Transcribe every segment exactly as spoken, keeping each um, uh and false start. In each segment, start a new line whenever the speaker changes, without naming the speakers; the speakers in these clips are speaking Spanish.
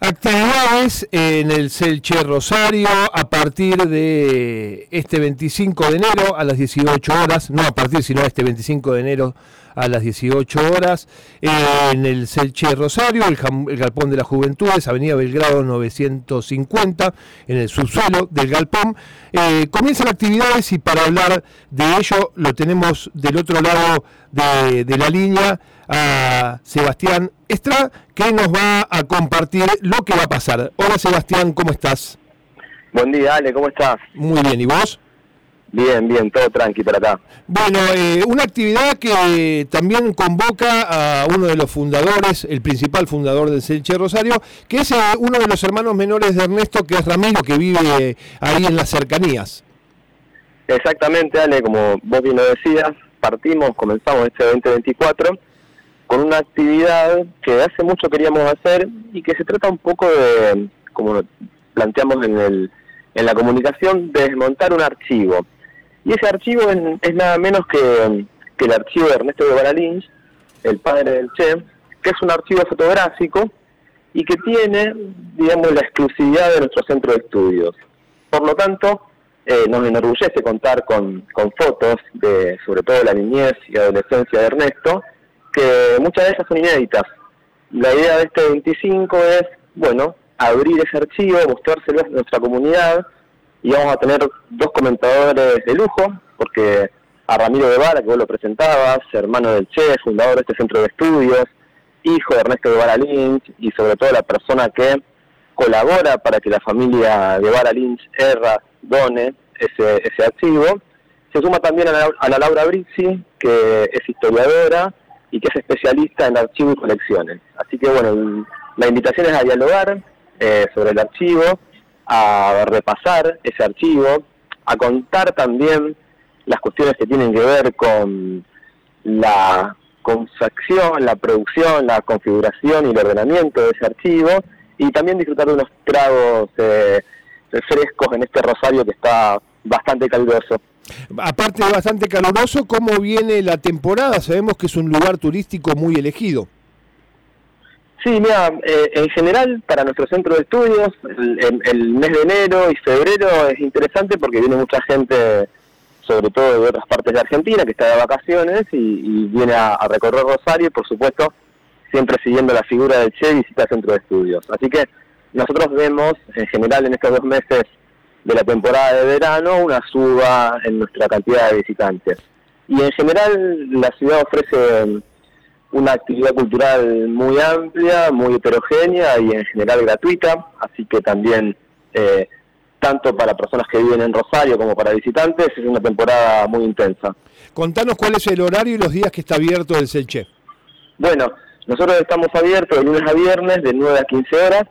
actividades en el Selche Rosario a partir de este veinticinco de enero a las dieciocho horas, no a partir, sino este veinticinco de enero a las dieciocho horas, eh, en el Selche Rosario, el, el Galpón de las Juventudes, Avenida Belgrado novecientos cincuenta, en el subsuelo del Galpón. Eh, comienzan actividades y para hablar de ello lo tenemos del otro lado de, de la línea a Sebastián Estra, que nos va a compartir lo que va a pasar. Hola Sebastián, ¿cómo estás?
Buen día, Ale, ¿cómo estás?
Muy bien, ¿y vos?
Bien, bien, todo tranqui por acá.
Bueno, eh, una actividad que también convoca a uno de los fundadores, el principal fundador del Selche Rosario, que es eh, uno de los hermanos menores de Ernesto, que es Ramiro, que vive eh, ahí en las cercanías.
Exactamente, Ale, como vos bien lo decías, partimos, comenzamos este veinte veinticuatro con una actividad que hace mucho queríamos hacer y que se trata un poco de, como planteamos en, el, en la comunicación, de desmontar un archivo. Y ese archivo es, es nada menos que, que el archivo de Ernesto Guevara Lynch, el padre del Che, que es un archivo fotográfico y que tiene, digamos, la exclusividad de nuestro centro de estudios. Por lo tanto, eh, nos enorgullece contar con, con fotos de, sobre todo, la niñez y adolescencia de Ernesto, que muchas de ellas son inéditas. La idea de este veinticinco es, bueno, abrir ese archivo, mostrárselo a nuestra comunidad, y vamos a tener dos comentadores de lujo, porque a Ramiro Guevara, que vos lo presentabas, hermano del Che, fundador de este centro de estudios, hijo de Ernesto Guevara Lynch, y sobre todo la persona que colabora para que la familia Guevara Lynch erra, done ese, ese archivo. Se suma también a la, a la Laura Brizzi, que es historiadora y que es especialista en archivo y colecciones. Así que bueno, la invitación es a dialogar eh, sobre el archivo, a repasar ese archivo, a contar también las cuestiones que tienen que ver con la confección, la producción, la configuración y el ordenamiento de ese archivo, y también disfrutar de unos tragos eh, frescos en este Rosario que está bastante caluroso.
Aparte de bastante caluroso, ¿cómo viene la temporada? Sabemos que es un lugar turístico muy elegido.
Sí, mira, eh, en general para nuestro centro de estudios el, el, el mes de enero y febrero es interesante porque viene mucha gente, sobre todo de otras partes de Argentina, que está de vacaciones y, y viene a, a recorrer Rosario y por supuesto siempre siguiendo la figura del Che visita el centro de estudios. Así que nosotros vemos en general en estos dos meses de la temporada de verano una suba en nuestra cantidad de visitantes. Y en general la ciudad ofrece una actividad cultural muy amplia, muy heterogénea y en general gratuita, así que también, eh, tanto para personas que viven en Rosario como para visitantes, es una temporada muy intensa.
Contanos cuál es el horario y los días que está abierto el Selche.
Bueno, nosotros estamos abiertos de lunes a viernes de nueve a quince horas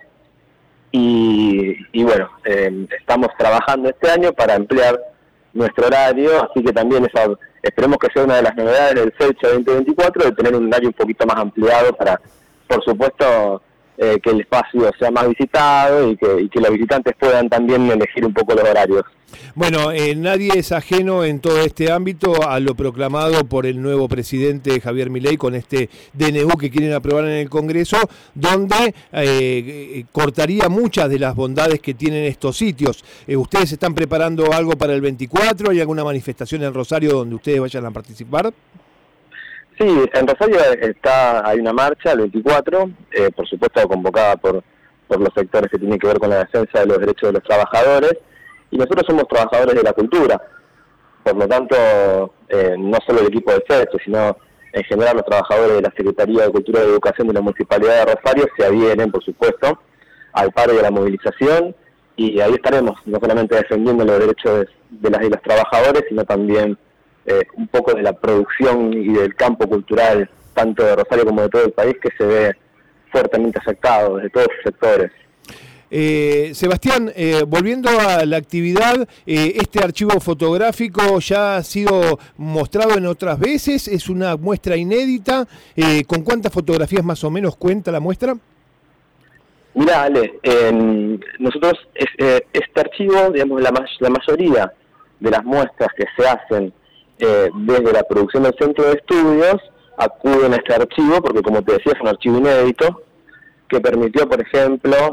y, y bueno, eh, estamos trabajando este año para ampliar nuestro horario, así que también esa, esperemos que sea una de las novedades del Selche veinte veinticuatro, de tener un horario un poquito más ampliado para, por supuesto, eh, que el espacio sea más visitado y que, y que los visitantes puedan también elegir un poco los horarios.
Bueno, eh, nadie es ajeno en todo este ámbito a lo proclamado por el nuevo presidente Javier Milei con este D N U que quieren aprobar en el Congreso, donde eh, cortaría muchas de las bondades que tienen estos sitios. Eh, ¿Ustedes están preparando algo para el veinticuatro? ¿Hay alguna manifestación en Rosario donde ustedes vayan a participar?
Sí, en Rosario está hay una marcha el veinticuatro, eh, por supuesto convocada por, por los sectores que tienen que ver con la defensa de los derechos de los trabajadores, y nosotros somos trabajadores de la cultura, por lo tanto, eh, no solo el equipo de Selche, sino en general los trabajadores de la Secretaría de Cultura y Educación de la Municipalidad de Rosario se adhieren, por supuesto, al paro y a la movilización, y ahí estaremos, no solamente defendiendo los derechos de, de las y los trabajadores, sino también eh, un poco de la producción y del campo cultural, tanto de Rosario como de todo el país, que se ve fuertemente afectado desde todos sus sectores.
Eh, Sebastián, eh, volviendo a la actividad, eh, este archivo fotográfico ya ha sido mostrado en otras veces, es una muestra inédita. Eh, ¿Con cuántas fotografías más o menos cuenta la muestra?
Mira, Ale, eh, nosotros es, eh, este archivo, digamos, la, la mayoría de las muestras que se hacen eh, desde la producción del centro de estudios acuden a este archivo porque, como te decía, es un archivo inédito que permitió, por ejemplo,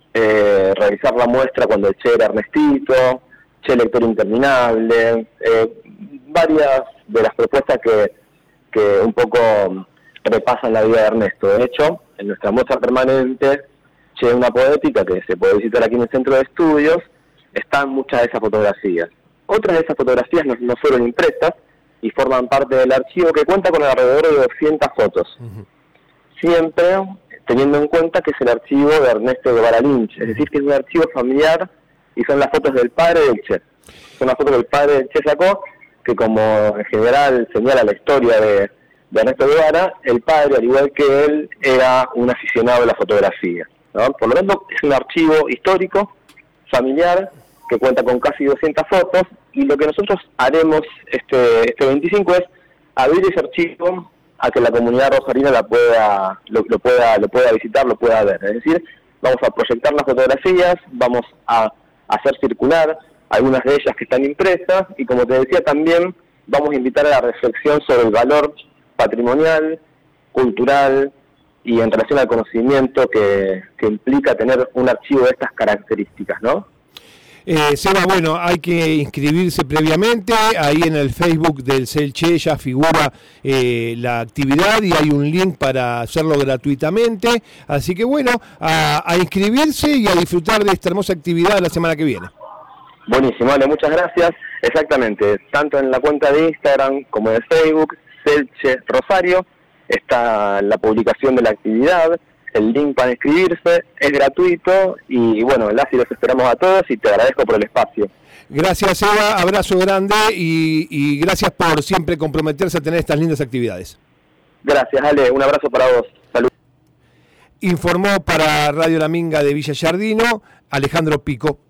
eh, revisar la muestra cuando el Che era Ernestito, Che lector interminable, eh, varias de las propuestas que, que un poco repasan la vida de Ernesto. De hecho, en nuestra muestra permanente, Che, una poética, que se puede visitar aquí en el centro de estudios, están muchas de esas fotografías. Otras de esas fotografías no, no fueron impresas y forman parte del archivo, que cuenta con alrededor de doscientas fotos. Uh-huh. Siempre teniendo en cuenta que es el archivo de Ernesto Guevara Lynch, es decir, que es un archivo familiar y son las fotos del padre del Che. Son las fotos que el padre del Che sacó, que como en general señala la historia de, de Ernesto Guevara, el padre, al igual que él, era un aficionado de la fotografía, ¿no? Por lo tanto, es un archivo histórico, familiar, que cuenta con casi doscientas fotos, y lo que nosotros haremos este, este veinticinco es abrir ese archivo a que la comunidad rosarina la pueda, lo, lo pueda, lo pueda visitar, lo pueda ver. Es decir, vamos a proyectar las fotografías, vamos a hacer circular algunas de ellas que están impresas, y como te decía también, vamos a invitar a la reflexión sobre el valor patrimonial, cultural y en relación al conocimiento que, que implica tener un archivo de estas características, ¿no?
Eh, Seba, bueno, hay que inscribirse previamente, ahí en el Facebook del Celche ya figura eh, la actividad y hay un link para hacerlo gratuitamente, así que bueno, a, a inscribirse y a disfrutar de esta hermosa actividad la semana que viene.
Buenísimo, Ale, muchas gracias. Exactamente, tanto en la cuenta de Instagram como de Facebook, Celche Rosario, está la publicación de la actividad, el link para inscribirse, es gratuito y bueno, las y los esperamos a todos y te agradezco por el espacio.
Gracias, Eva, abrazo grande y, y gracias por siempre comprometerse a tener estas lindas actividades.
Gracias, Ale, un abrazo para vos. Salud.
Informó para Radio La Minga de Villa Giardino Alejandro Pico.